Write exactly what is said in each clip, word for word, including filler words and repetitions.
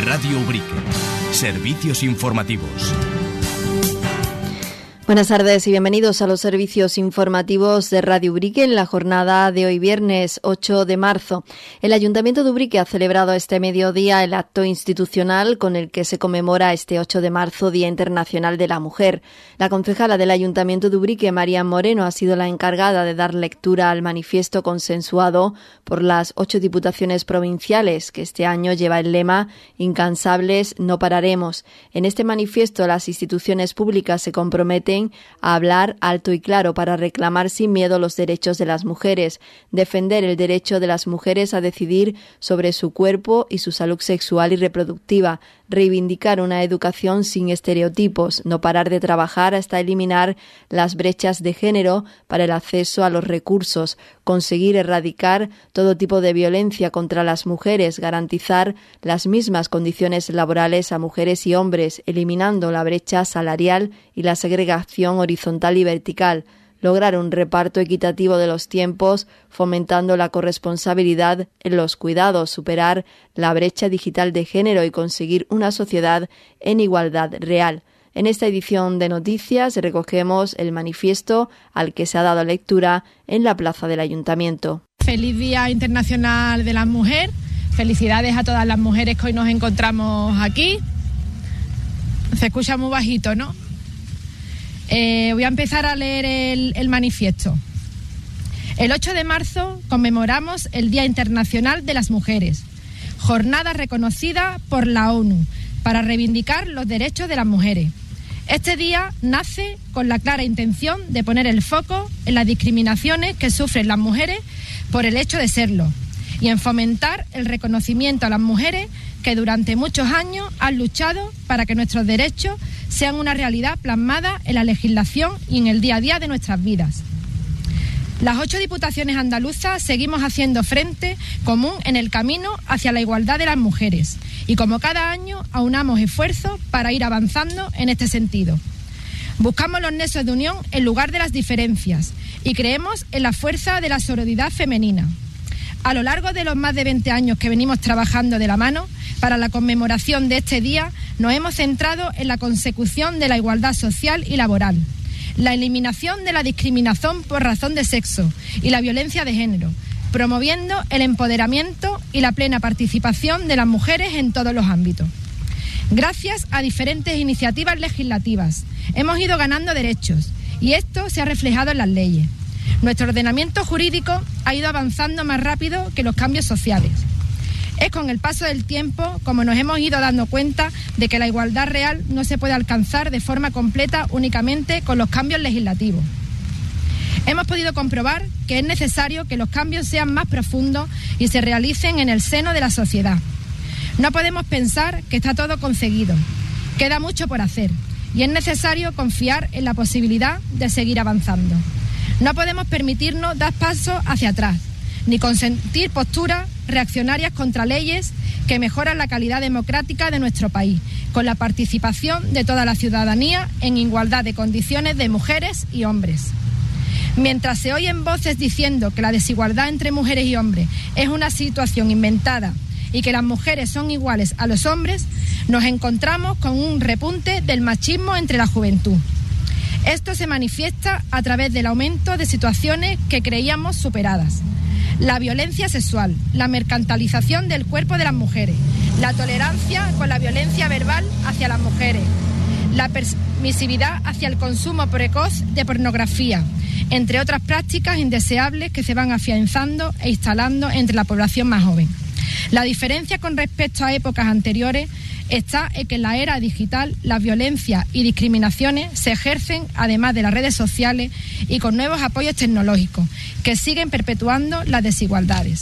Radio Ubrique. Servicios informativos. Buenas tardes y bienvenidos a los servicios informativos de Radio Ubrique en la jornada de hoy viernes ocho de marzo. El Ayuntamiento de Ubrique ha celebrado este mediodía el acto institucional con el que se conmemora este ocho de marzo, Día Internacional de la Mujer. La concejala del Ayuntamiento de Ubrique, María Moreno, ha sido la encargada de dar lectura al manifiesto consensuado por las ocho diputaciones provinciales, que este año lleva el lema Incansables, no pararemos. En este manifiesto, las instituciones públicas se comprometen a hablar alto y claro para reclamar sin miedo los derechos de las mujeres, defender el derecho de las mujeres a decidir sobre su cuerpo y su salud sexual y reproductiva, reivindicar una educación sin estereotipos, no parar de trabajar hasta eliminar las brechas de género para el acceso a los recursos, conseguir erradicar todo tipo de violencia contra las mujeres, garantizar las mismas condiciones laborales a mujeres y hombres, eliminando la brecha salarial y la segregación horizontal y vertical, lograr un reparto equitativo de los tiempos, fomentando la corresponsabilidad en los cuidados, superar la brecha digital de género y conseguir una sociedad en igualdad real. En esta edición de noticias recogemos el manifiesto al que se ha dado lectura en la plaza del Ayuntamiento. Feliz Día Internacional de la Mujer. Felicidades a todas las mujeres que hoy nos encontramos aquí. Se escucha muy bajito, ¿no? Eh, voy a empezar a leer el, el manifiesto. El ocho de marzo conmemoramos el Día Internacional de las Mujeres, jornada reconocida por la ONU para reivindicar los derechos de las mujeres. Este día nace con la clara intención de poner el foco en las discriminaciones que sufren las mujeres por el hecho de serlo y en fomentar el reconocimiento a las mujeres que durante muchos años han luchado para que nuestros derechos sean una realidad plasmada en la legislación y en el día a día de nuestras vidas. Las ocho diputaciones andaluzas seguimos haciendo frente común en el camino hacia la igualdad de las mujeres y como cada año aunamos esfuerzos para ir avanzando en este sentido. Buscamos los nexos de unión en lugar de las diferencias y creemos en la fuerza de la sororidad femenina. A lo largo de los más de veinte años que venimos trabajando de la mano, para la conmemoración de este día nos hemos centrado en la consecución de la igualdad social y laboral, la eliminación de la discriminación por razón de sexo y la violencia de género, promoviendo el empoderamiento y la plena participación de las mujeres en todos los ámbitos. Gracias a diferentes iniciativas legislativas hemos ido ganando derechos y esto se ha reflejado en las leyes. Nuestro ordenamiento jurídico ha ido avanzando más rápido que los cambios sociales. Es con el paso del tiempo como nos hemos ido dando cuenta de que la igualdad real no se puede alcanzar de forma completa únicamente con los cambios legislativos. Hemos podido comprobar que es necesario que los cambios sean más profundos y se realicen en el seno de la sociedad. No podemos pensar que está todo conseguido. Queda mucho por hacer y es necesario confiar en la posibilidad de seguir avanzando. No podemos permitirnos dar pasos hacia atrás, ni consentir posturas reaccionarias contra leyes que mejoran la calidad democrática de nuestro país, con la participación de toda la ciudadanía en igualdad de condiciones de mujeres y hombres. Mientras se oyen voces diciendo que la desigualdad entre mujeres y hombres es una situación inventada y que las mujeres son iguales a los hombres, nos encontramos con un repunte del machismo entre la juventud. Esto se manifiesta a través del aumento de situaciones que creíamos superadas. La violencia sexual, la mercantilización del cuerpo de las mujeres, la tolerancia con la violencia verbal hacia las mujeres, la permisividad hacia el consumo precoz de pornografía, entre otras prácticas indeseables que se van afianzando e instalando entre la población más joven. La diferencia con respecto a épocas anteriores está en que en la era digital las violencias y discriminaciones se ejercen además de las redes sociales y con nuevos apoyos tecnológicos que siguen perpetuando las desigualdades.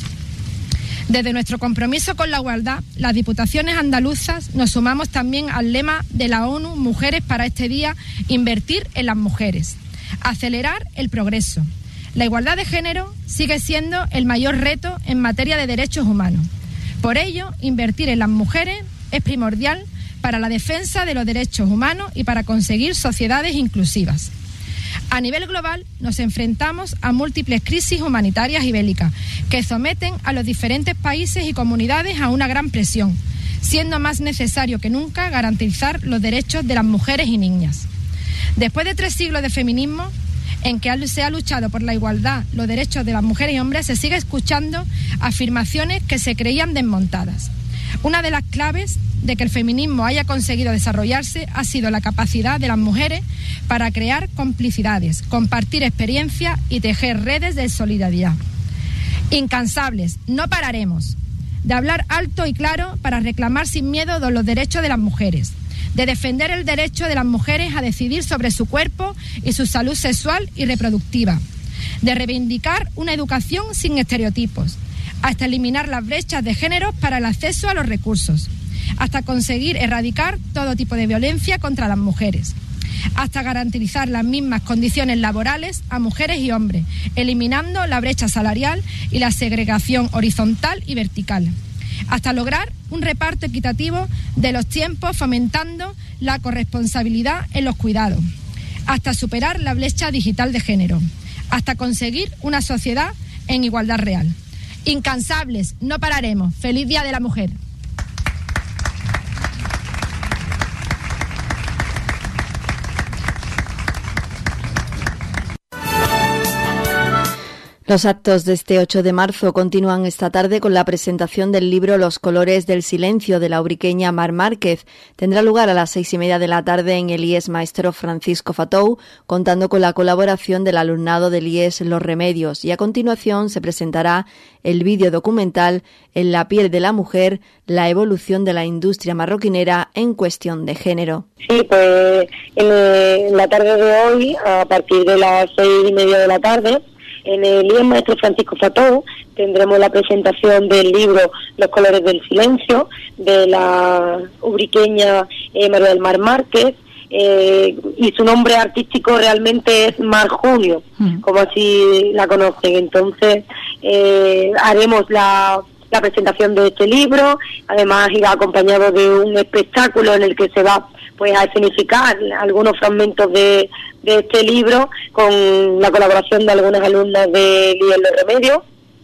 Desde nuestro compromiso con la igualdad, las diputaciones andaluzas nos sumamos también al lema de la ONU Mujeres para este día, invertir en las mujeres, acelerar el progreso. La igualdad de género sigue siendo el mayor reto en materia de derechos humanos. Por ello, invertir en las mujeres es primordial para la defensa de los derechos humanos y para conseguir sociedades inclusivas. A nivel global, nos enfrentamos a múltiples crisis humanitarias y bélicas que someten a los diferentes países y comunidades a una gran presión, siendo más necesario que nunca garantizar los derechos de las mujeres y niñas. Después de tres siglos de feminismo, en que se ha luchado por la igualdad, los derechos de las mujeres y hombres, se sigue escuchando afirmaciones que se creían desmontadas. Una de las claves de que el feminismo haya conseguido desarrollarse ha sido la capacidad de las mujeres para crear complicidades, compartir experiencias y tejer redes de solidaridad. Incansables, no pararemos de hablar alto y claro para reclamar sin miedo los derechos de las mujeres, de defender el derecho de las mujeres a decidir sobre su cuerpo y su salud sexual y reproductiva, de reivindicar una educación sin estereotipos, hasta eliminar las brechas de género para el acceso a los recursos, hasta conseguir erradicar todo tipo de violencia contra las mujeres, hasta garantizar las mismas condiciones laborales a mujeres y hombres, eliminando la brecha salarial y la segregación horizontal y vertical, hasta lograr un reparto equitativo de los tiempos, fomentando la corresponsabilidad en los cuidados, hasta superar la brecha digital de género, hasta conseguir una sociedad en igualdad real. Incansables, no pararemos. ¡Feliz Día de la Mujer! Los actos de este ocho de marzo continúan esta tarde con la presentación del libro Los colores del silencio de la ubriqueña Mar Márquez. Tendrá lugar a las seis y media de la tarde en el I E S Maestro Francisco Fatou, contando con la colaboración del alumnado del I E S Los Remedios, y a continuación se presentará el vídeo documental En la piel de la mujer, la evolución de la industria marroquinera en cuestión de género. Sí, pues en la tarde de hoy, a partir de las seis y media de la tarde, en el I E S Maestro Francisco Fatou tendremos la presentación del libro Los colores del silencio de la ubriqueña eh, María del Mar Márquez, eh, y su nombre artístico realmente es Mar Junio, mm. como así la conocen. Entonces eh, haremos la, la presentación de este libro, además irá acompañado de un espectáculo en el que se va pues a escenificar algunos fragmentos de, de este libro con la colaboración de algunas alumnas de I E S Los Remedios.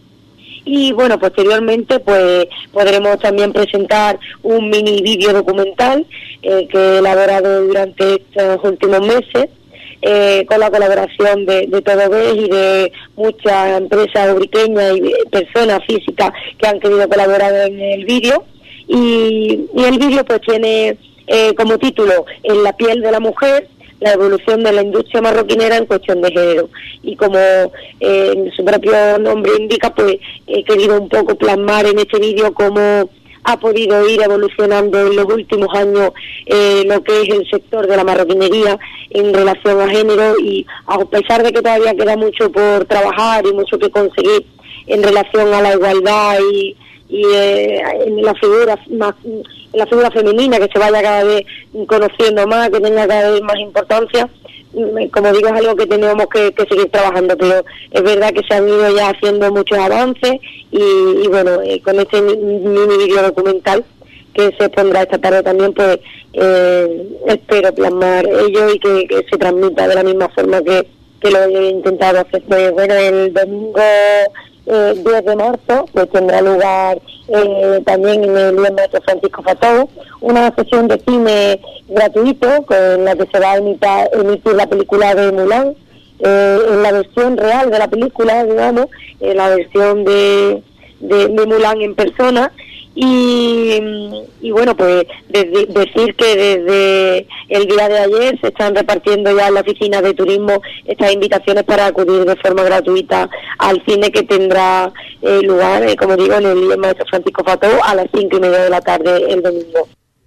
Y bueno, posteriormente pues podremos también presentar un mini vídeo documental eh, que he elaborado durante estos últimos meses eh, con la colaboración de, de Todo Ves y de muchas empresas ubriqueñas y personas físicas que han querido colaborar en el vídeo. Y, y el vídeo pues tiene Eh, como título En la piel de la mujer, la evolución de la industria marroquinera en cuestión de género. Y como eh, su propio nombre indica, pues he querido un poco plasmar en este vídeo cómo ha podido ir evolucionando en los últimos años eh, lo que es el sector de la marroquinería en relación a género, y a pesar de que todavía queda mucho por trabajar y mucho que conseguir en relación a la igualdad y, y eh, en la figura más la figura femenina, que se vaya cada vez conociendo más, que tenga cada vez más importancia. Como digo, es algo que tenemos que, que seguir trabajando, pero es verdad que se han ido ya haciendo muchos avances y, y bueno, eh, con este mini vídeo documental que se pondrá esta tarde también, pues eh, espero plasmar ello y que, que se transmita de la misma forma que, que lo he intentado hacer. Pues bueno, el domingo Eh, diez de marzo pues tendrá lugar eh, también en el I E S Maestro Francisco Fatou una sesión de cine gratuito con la que se va a emitar, emitir la película de Mulan, eh, en la versión real de la película, digamos, eh, la versión de, de, de Mulan en persona. Y, y bueno, pues desde, decir que desde el día de ayer se están repartiendo ya en la oficina de turismo estas invitaciones para acudir de forma gratuita al cine que tendrá eh, lugar, eh, como digo, en el I E S Maestro Francisco Fatou a las cinco y media de la tarde el domingo.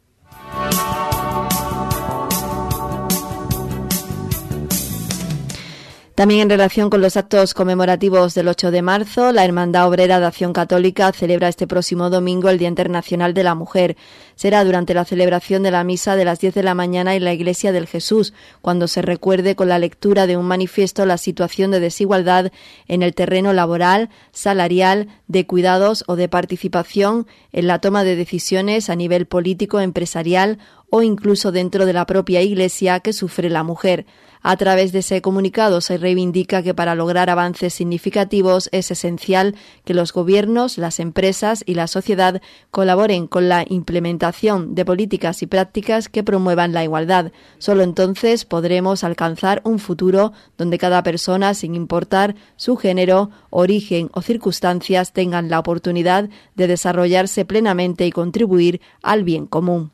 También en relación con los actos conmemorativos del ocho de marzo, la Hermandad Obrera de Acción Católica celebra este próximo domingo el Día Internacional de la Mujer. Será durante la celebración de la misa de las diez de la mañana en la Iglesia del Jesús, cuando se recuerde con la lectura de un manifiesto la situación de desigualdad en el terreno laboral, salarial, de cuidados o de participación en la toma de decisiones a nivel político, empresarial o incluso dentro de la propia Iglesia que sufre la mujer. A través de ese comunicado se reivindica que para lograr avances significativos es esencial que los gobiernos, las empresas y la sociedad colaboren con la implementación de políticas y prácticas que promuevan la igualdad. Solo entonces podremos alcanzar un futuro donde cada persona, sin importar su género, origen o circunstancias, tengan la oportunidad de desarrollarse plenamente y contribuir al bien común.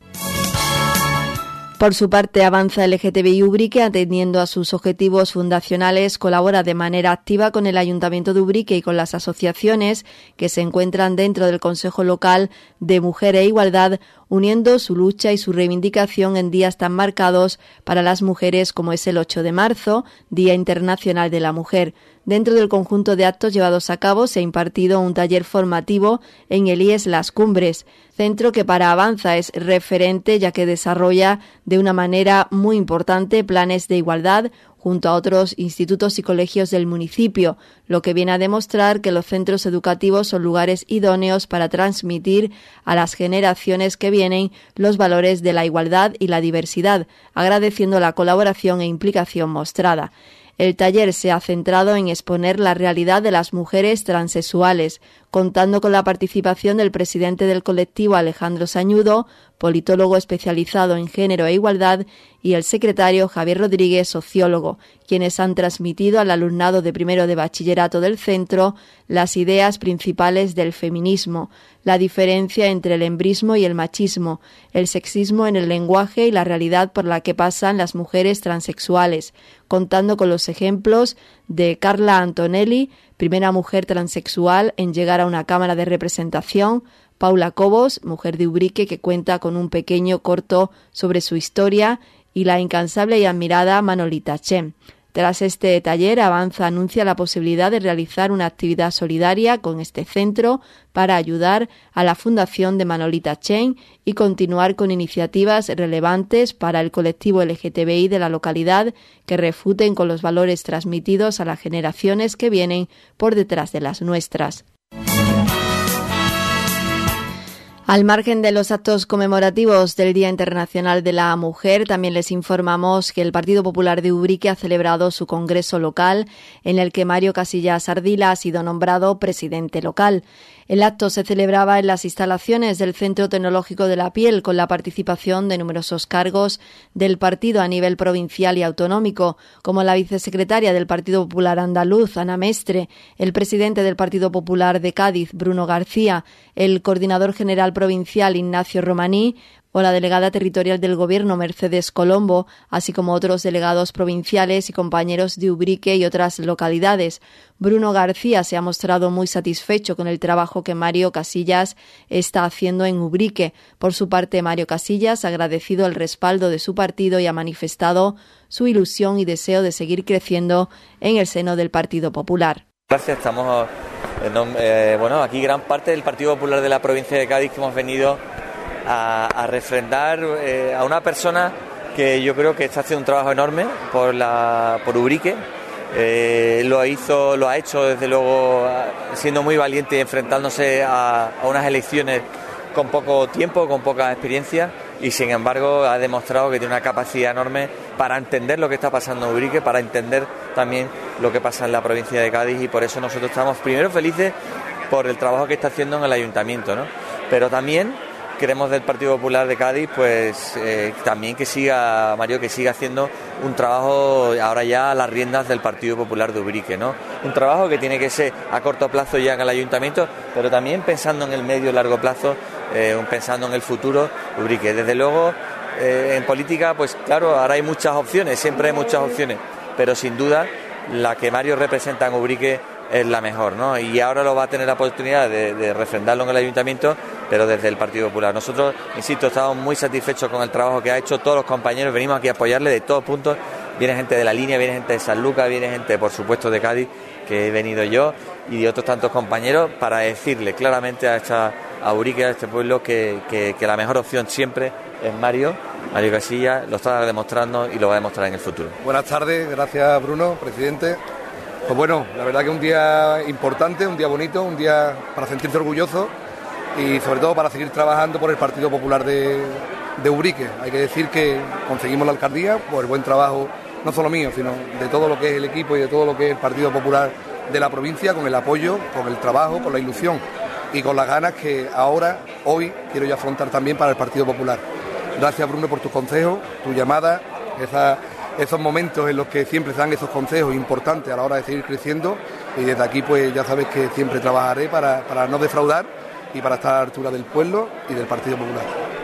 Por su parte, Avanza L G T B I Ubrique, atendiendo a sus objetivos fundacionales, colabora de manera activa con el Ayuntamiento de Ubrique y con las asociaciones que se encuentran dentro del Consejo Local de Mujer e Igualdad, uniendo su lucha y su reivindicación en días tan marcados para las mujeres como es el ocho de marzo, Día Internacional de la Mujer. Dentro del conjunto de actos llevados a cabo se ha impartido un taller formativo en el I E S Las Cumbres, centro que para Avanza es referente ya que desarrolla de una manera muy importante planes de igualdad junto a otros institutos y colegios del municipio, lo que viene a demostrar que los centros educativos son lugares idóneos para transmitir a las generaciones que vienen los valores de la igualdad y la diversidad, agradeciendo la colaboración e implicación mostrada. El taller se ha centrado en exponer la realidad de las mujeres transexuales, contando con la participación del presidente del colectivo Alejandro Sañudo, politólogo especializado en género e igualdad, y el secretario Javier Rodríguez, sociólogo, quienes han transmitido al alumnado de primero de bachillerato del centro las ideas principales del feminismo, la diferencia entre el embrismo y el machismo, el sexismo en el lenguaje y la realidad por la que pasan las mujeres transexuales, contando con los ejemplos de Carla Antonelli, primera mujer transexual en llegar a una cámara de representación, Paula Cobos, mujer de Ubrique que cuenta con un pequeño corto sobre su historia, y la incansable y admirada Manolita Chen. Tras este taller, Avanza anuncia la posibilidad de realizar una actividad solidaria con este centro para ayudar a la Fundación de Manolita Chen y continuar con iniciativas relevantes para el colectivo L G T B I de la localidad que refuten con los valores transmitidos a las generaciones que vienen por detrás de las nuestras. Al margen de los actos conmemorativos del Día Internacional de la Mujer, también les informamos que el Partido Popular de Ubrique ha celebrado su congreso local, en el que Mario Casillas Ardila ha sido nombrado presidente local. El acto se celebraba en las instalaciones del Centro Tecnológico de la Piel, con la participación de numerosos cargos del partido a nivel provincial y autonómico, como la vicesecretaria del Partido Popular Andaluz, Ana Mestre, el presidente del Partido Popular de Cádiz, Bruno García, el coordinador general provincial, Ignacio Romaní, o la delegada territorial del Gobierno, Mercedes Colombo, así como otros delegados provinciales y compañeros de Ubrique y otras localidades. Bruno García se ha mostrado muy satisfecho con el trabajo que Mario Casillas está haciendo en Ubrique. Por su parte, Mario Casillas ha agradecido el respaldo de su partido y ha manifestado su ilusión y deseo de seguir creciendo en el seno del Partido Popular. Gracias, estamos eh, bueno, aquí gran parte del Partido Popular de la provincia de Cádiz que hemos venido a, a refrendar eh, a una persona que yo creo que está haciendo un trabajo enorme por la por Ubrique. Eh, lo hizo, lo ha hecho desde luego siendo muy valiente y enfrentándose a, a unas elecciones con poco tiempo, con poca experiencia, y sin embargo ha demostrado que tiene una capacidad enorme para entender lo que está pasando en Ubrique, para entender también lo que pasa en la provincia de Cádiz, y por eso nosotros estamos primero felices por el trabajo que está haciendo en el ayuntamiento, ¿no? Pero también queremos del Partido Popular de Cádiz, pues eh, también que siga, Mario, que siga haciendo un trabajo ahora ya a las riendas del Partido Popular de Ubrique, ¿no? Un trabajo que tiene que ser a corto plazo ya en el ayuntamiento, pero también pensando en el medio y largo plazo, eh, pensando en el futuro Ubrique. Desde luego, eh, en política, pues claro, ahora hay muchas opciones, siempre hay muchas opciones, pero sin duda la que Mario representa en Ubrique es la mejor, ¿no? Y ahora lo va a tener la oportunidad de, de refrendarlo en el ayuntamiento, pero desde el Partido Popular. Nosotros, insisto, estamos muy satisfechos con el trabajo que ha hecho todos los compañeros, venimos aquí a apoyarle de todos puntos. Viene gente de la línea, viene gente de San Lucas, viene gente, por supuesto, de Cádiz, que he venido yo, y de otros tantos compañeros, para decirle claramente a esta a Ubrique, a este pueblo, que, que, que la mejor opción siempre es Mario, Mario Casillas, lo está demostrando y lo va a demostrar en el futuro. Buenas tardes, gracias Bruno, presidente. Pues bueno, la verdad que un día importante, un día bonito, un día para sentirse orgulloso y sobre todo para seguir trabajando por el Partido Popular de, de Ubrique. Hay que decir que conseguimos la alcaldía por el buen trabajo, no solo mío, sino de todo lo que es el equipo y de todo lo que es el Partido Popular de la provincia, con el apoyo, con el trabajo, con la ilusión y con las ganas que ahora, hoy, quiero ya afrontar también para el Partido Popular. Gracias, Bruno, por tus consejos, tu llamada, esa, esos momentos en los que siempre se dan esos consejos importantes a la hora de seguir creciendo, y desde aquí pues ya sabes que siempre trabajaré para, para no defraudar y para estar a la altura del pueblo y del Partido Popular.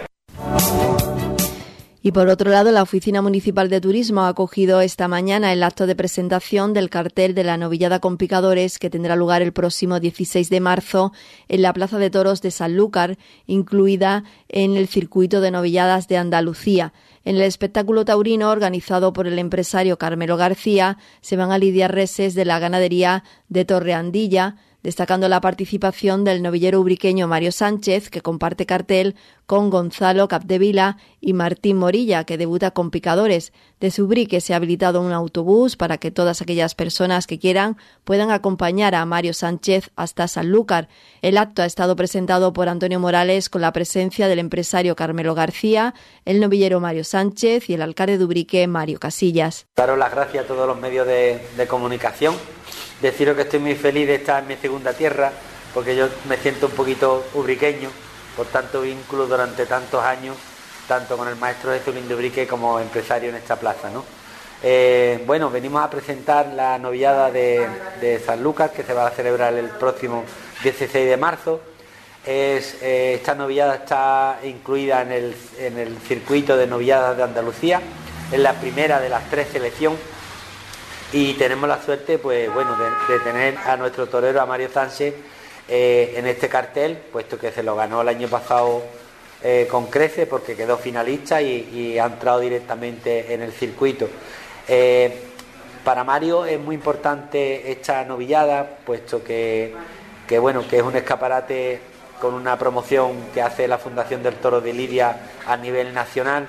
Y por otro lado, la Oficina Municipal de Turismo ha acogido esta mañana el acto de presentación del cartel de la novillada con picadores que tendrá lugar el próximo dieciséis de marzo en la Plaza de Toros de Sanlúcar, incluida en el circuito de novilladas de Andalucía. En el espectáculo taurino organizado por el empresario Carmelo García se van a lidiar reses de la ganadería de Torreandilla, destacando la participación del novillero ubriqueño Mario Sánchez, que comparte cartel con Gonzalo Capdevila y Martín Morilla, que debuta con picadores. Desde Ubrique se ha habilitado un autobús para que todas aquellas personas que quieran puedan acompañar a Mario Sánchez hasta Sanlúcar. El acto ha estado presentado por Antonio Morales con la presencia del empresario Carmelo García, el novillero Mario Sánchez y el alcalde de Ubrique, Mario Casillas. Daros las gracias a todos los medios de, de comunicación. Deciros que estoy muy feliz de estar en mi segunda tierra, porque yo me siento un poquito ubriqueño, por tanto vínculo durante tantos años, tanto con el maestro Jesulín de Ubrique como empresario en esta plaza, ¿no? Eh, bueno, venimos a presentar la novillada de, de Sanlúcar, que se va a celebrar el próximo dieciséis de marzo. Es, eh, esta novillada está incluida en el, en el circuito de novilladas de Andalucía, es la primera de las tres selecciones. Y tenemos la suerte, pues bueno, de, de tener a nuestro torero, a Mario Sánchez, eh, en este cartel, puesto que se lo ganó el año pasado eh, con creces, porque quedó finalista y, y ha entrado directamente en el circuito. Eh, para Mario es muy importante esta novillada, puesto que, que bueno, que es un escaparate con una promoción que hace la Fundación del Toro de Lidia a nivel nacional.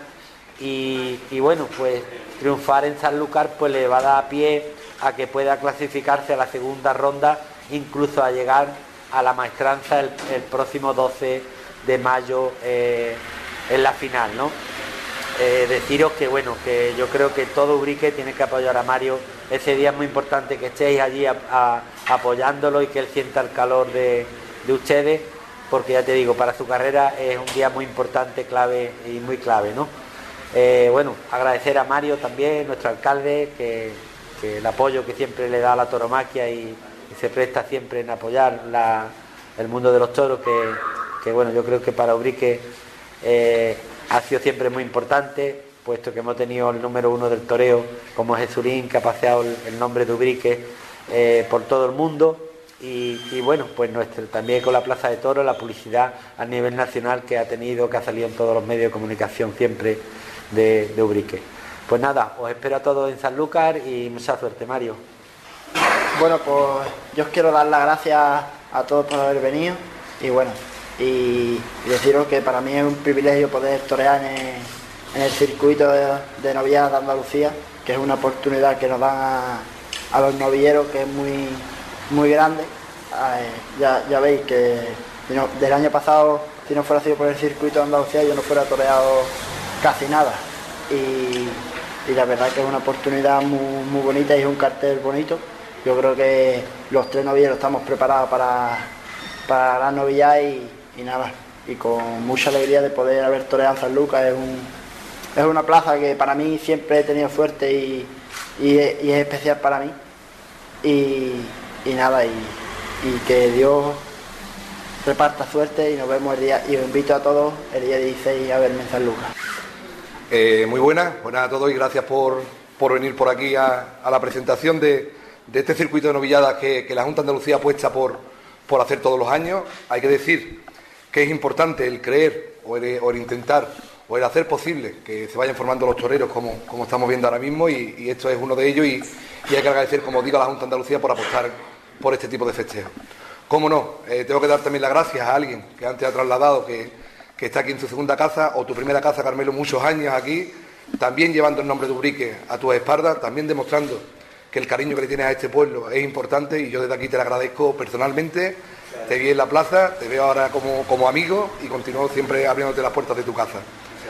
Y, y bueno, pues triunfar en Sanlúcar pues le va a dar pie a que pueda clasificarse a la segunda ronda, incluso a llegar a la maestranza el, el próximo doce de mayo eh, en la final, ¿no? Eh, deciros que bueno, que yo creo que todo Ubrique tiene que apoyar a Mario. Ese día es muy importante que estéis allí a, a, apoyándolo y que él sienta el calor de, de ustedes, porque ya te digo, para su carrera es un día muy importante, clave y muy clave, ¿no? Eh, bueno, agradecer a Mario también, nuestro alcalde, que, que el apoyo que siempre le da a la tauromaquia y, y se presta siempre en apoyar la, el mundo de los toros, que, que bueno, yo creo que para Ubrique eh, ha sido siempre muy importante, puesto que hemos tenido el número uno del toreo como Jesulín, que ha paseado el, el nombre de Ubrique eh, por todo el mundo. Y, y bueno, pues nuestro, también con la Plaza de Toros, la publicidad a nivel nacional que ha tenido, que ha salido en todos los medios de comunicación siempre de, de Ubrique. Pues nada, os espero a todos en Sanlúcar y mucha suerte, Mario. Bueno, pues yo os quiero dar las gracias a todos por haber venido y bueno, y, y deciros que para mí es un privilegio poder torear en el, en el circuito de, de novilladas de Andalucía, que es una oportunidad que nos dan a, a los novilleros, que es muy, muy grande. Eh, ya, ya veis que si no, del año pasado, si no fuera sido por el circuito de Andalucía, yo no fuera toreado casi nada, y, y la verdad que es una oportunidad muy, muy bonita y es un cartel bonito. Yo creo que los tres novilleros estamos preparados para, para la novillada y, y nada, y con mucha alegría de poder haber toreado en Sanlúcar. Es, un, es una plaza que para mí siempre he tenido fuerte y, y, y es especial para mí, y, y nada, y, y que Dios reparta suerte y nos vemos el día, y os invito a todos el día dieciséis a verme en Sanlúcar. Eh, muy buenas, buenas a todos y gracias por, por venir por aquí a, a la presentación de, de este circuito de novilladas que, que la Junta de Andalucía apuesta por, por hacer todos los años. Hay que decir que es importante el creer o el, o el intentar o el hacer posible que se vayan formando los toreros como, como estamos viendo ahora mismo, y, y esto es uno de ellos, y, y hay que agradecer, como digo, a la Junta de Andalucía por apostar por este tipo de festejos. Cómo no, eh, tengo que dar también las gracias a alguien que antes ha trasladado que que está aquí en tu segunda casa o tu primera casa, Carmelo, muchos años aquí, también llevando el nombre de Ubrique a tus espaldas, también demostrando que el cariño que le tienes a este pueblo es importante, y yo desde aquí te lo agradezco personalmente. Te vi en la plaza, te veo ahora como, como amigo y continúo siempre abriéndote las puertas de tu casa.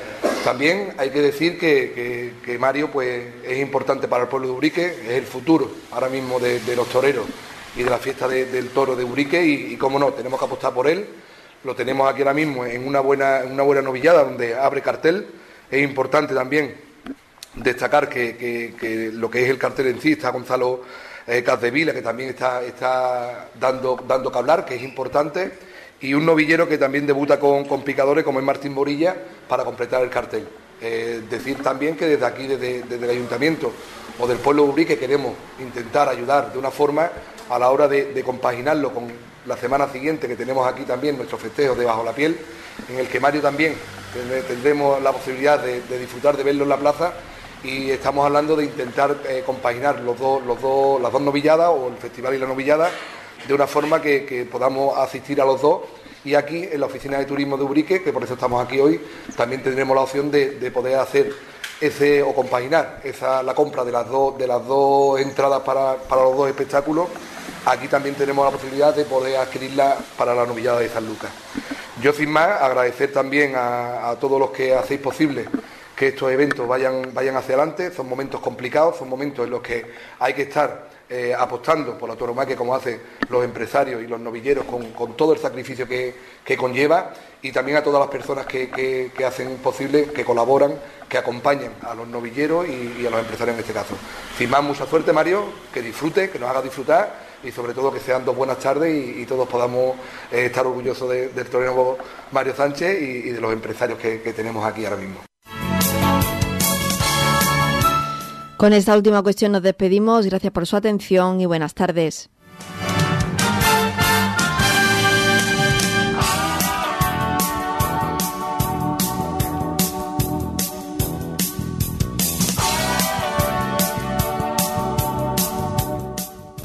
También hay que decir que, que, que Mario pues, es importante para el pueblo de Ubrique, es el futuro ahora mismo de, de los toreros y de la fiesta de, del toro de Ubrique y, y cómo no, tenemos que apostar por él. Lo tenemos aquí ahora mismo en una buena, en una buena novillada donde abre cartel. Es importante también destacar que, que, que lo que es el cartel en sí está Gonzalo eh, Capdevila, que también está, está dando, dando que hablar, que es importante, y un novillero que también debuta con, con picadores como es Martín Morilla para completar el cartel. Eh, decir también que desde aquí, desde, desde el Ayuntamiento o del pueblo de Ubrique, queremos intentar ayudar de una forma a la hora de, de compaginarlo con la semana siguiente, que tenemos aquí también nuestro festejo de Bajo la Piel, en el que Mario también tendremos la posibilidad de, de disfrutar de verlo en la plaza, y estamos hablando de intentar eh, compaginar los dos, los dos, las dos novilladas o el festival y la novillada de una forma que, que podamos asistir a los dos. Y aquí en la oficina de turismo de Ubrique, que por eso estamos aquí hoy, también tendremos la opción de, de poder hacer ese o compaginar esa la compra de las dos de las dos entradas para, para los dos espectáculos. Aquí también tenemos la posibilidad de poder adquirirla para la novillada de San Lucas. Yo sin más agradecer también a, a todos los que hacéis posible que estos eventos vayan, vayan hacia adelante. Son momentos complicados, son momentos en los que hay que estar eh, apostando por la tauromaquia como hacen los empresarios y los novilleros con, con todo el sacrificio que, que conlleva, y también a todas las personas que, que, que hacen posible, que colaboran, que acompañan a los novilleros y, y a los empresarios en este caso. Sin más, mucha suerte, Mario, que disfrute, que nos haga disfrutar y sobre todo que sean dos buenas tardes y, y todos podamos eh, estar orgullosos de, del torero Mario Sánchez y, y de los empresarios que, que tenemos aquí ahora mismo. Con esta última cuestión nos despedimos. Gracias por su atención y buenas tardes.